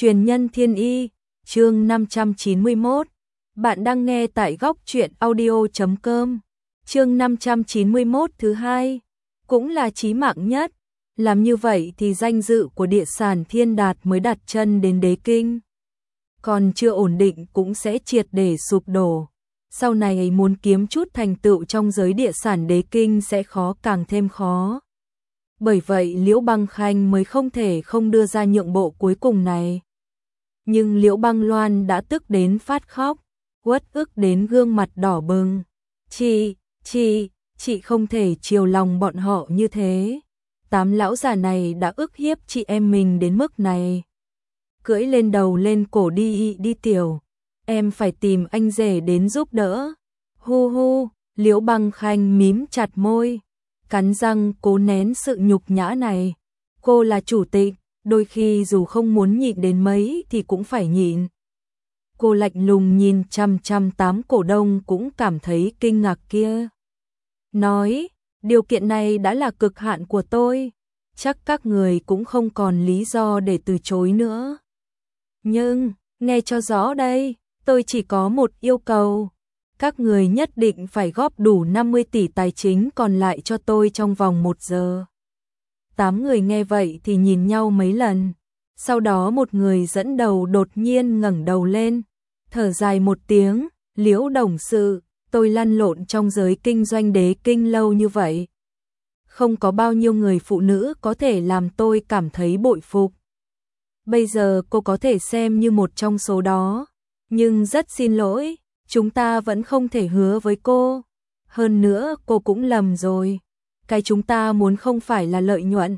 Truyền nhân thiên y, chương 591. Bạn đang nghe tại góc truyện audio.com. Chương 591 thứ hai, cũng là chí mạng nhất. Làm như vậy thì danh dự của địa sản Thiên Đạt mới đặt chân đến đế kinh. Còn chưa ổn định cũng sẽ triệt để sụp đổ. Sau này muốn kiếm chút thành tựu trong giới địa sản đế kinh sẽ càng thêm khó. Bởi vậy Liễu Băng Khanh mới không thể không đưa ra nhượng bộ cuối cùng này. Nhưng Liễu Băng Loan đã tức đến phát khóc, uất ức đến gương mặt đỏ bừng. Chị không thể chiều lòng bọn họ như thế. 8 lão già này đã ức hiếp chị em mình đến mức này. Cưỡi lên đầu lên cổ đi tiểu. Em phải tìm anh rể đến giúp đỡ. Hu hu, Liễu Băng Khanh mím chặt môi, cắn răng cố nén sự nhục nhã này. Cô là chủ tịch, đôi khi dù không muốn nhịn đến mấy thì cũng phải nhịn. Cô lạnh lùng nhìn chăm 8 cổ đông cũng cảm thấy kinh ngạc kia. Nói, điều kiện này đã là cực hạn của tôi, chắc các người cũng không còn lý do để từ chối nữa. Nhưng, nghe cho rõ đây, tôi chỉ có một yêu cầu. Các người nhất định phải góp đủ 50 tỷ tài chính còn lại cho tôi trong vòng 1 giờ. 8 người nghe vậy thì nhìn nhau mấy lần. Sau đó một người dẫn đầu đột nhiên ngẩng đầu lên, thở dài một tiếng, Liễu đồng sự, tôi lăn lộn trong giới kinh doanh đế kinh lâu như vậy. Không có bao nhiêu người phụ nữ có thể làm tôi cảm thấy bội phục. Bây giờ cô có thể xem như một trong số đó. Nhưng rất xin lỗi, chúng ta vẫn không thể hứa với cô. Hơn nữa cô cũng lầm rồi. Cái chúng ta muốn không phải là lợi nhuận.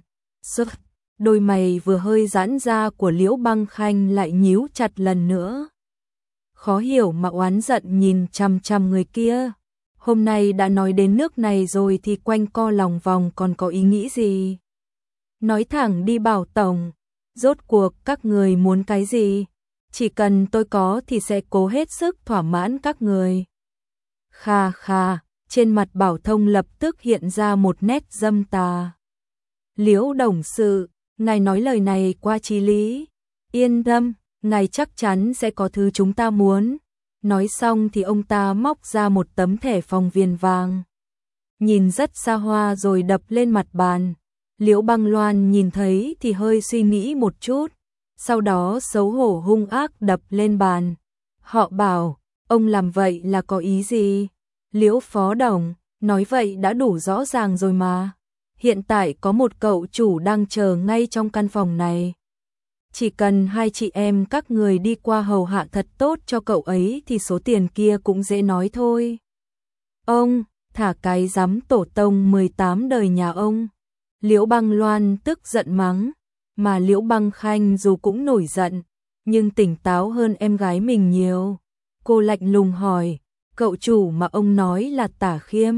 Đôi mày vừa hơi giãn ra của Liễu Băng Khanh lại nhíu chặt lần nữa. Khó hiểu mà oán giận nhìn chằm người kia. Hôm nay đã nói đến nước này rồi thì quanh co lòng vòng còn có ý nghĩ gì? Nói thẳng đi bảo tổng, rốt cuộc các người muốn cái gì? Chỉ cần tôi có thì sẽ cố hết sức thỏa mãn các người. Kha, trên mặt Bảo Thông lập tức hiện ra một nét dâm tà. Liễu đồng sự, ngài nói lời này qua chí lý. Yên tâm, ngài chắc chắn sẽ có thứ chúng ta muốn. Nói xong thì ông ta móc ra một tấm thẻ phòng viền vàng. Nhìn rất xa hoa rồi đập lên mặt bàn. Liễu Băng Loan nhìn thấy thì hơi suy nghĩ một chút. Sau đó xấu hổ hung ác đập lên bàn. Họ bảo, ông làm vậy là có ý gì? Liễu phó đồng, nói vậy đã đủ rõ ràng rồi mà. Hiện tại có một cậu chủ đang chờ ngay trong căn phòng này. Chỉ cần 2 chị em các người đi qua hầu hạ thật tốt cho cậu ấy thì số tiền kia cũng dễ nói thôi. Ông, thả cái giám tổ tông 18 đời nhà ông. Liễu Băng Loan tức giận mắng, mà Liễu Băng Khanh dù cũng nổi giận, nhưng tỉnh táo hơn em gái mình nhiều. Cô lạnh lùng hỏi, cậu chủ mà ông nói là Tả Khiêm.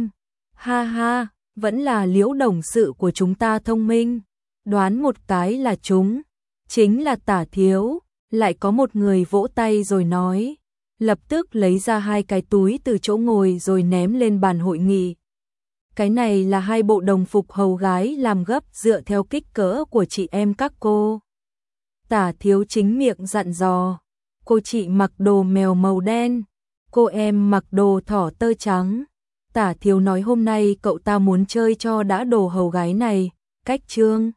Ha, vẫn là Liễu đồng sự của chúng ta thông minh. Đoán một cái là chúng, chính là Tả thiếu. Lại có một người vỗ tay rồi nói, lập tức lấy ra 2 cái túi từ chỗ ngồi rồi ném lên bàn hội nghị. Cái này là 2 bộ đồng phục hầu gái làm gấp dựa theo kích cỡ của chị em các cô. Tả thiếu chính miệng dặn dò, cô chị mặc đồ mèo màu đen, cô em mặc đồ thỏ tơ trắng. Tả thiếu nói hôm nay cậu ta muốn chơi cho đã đồ hầu gái này, cách trương.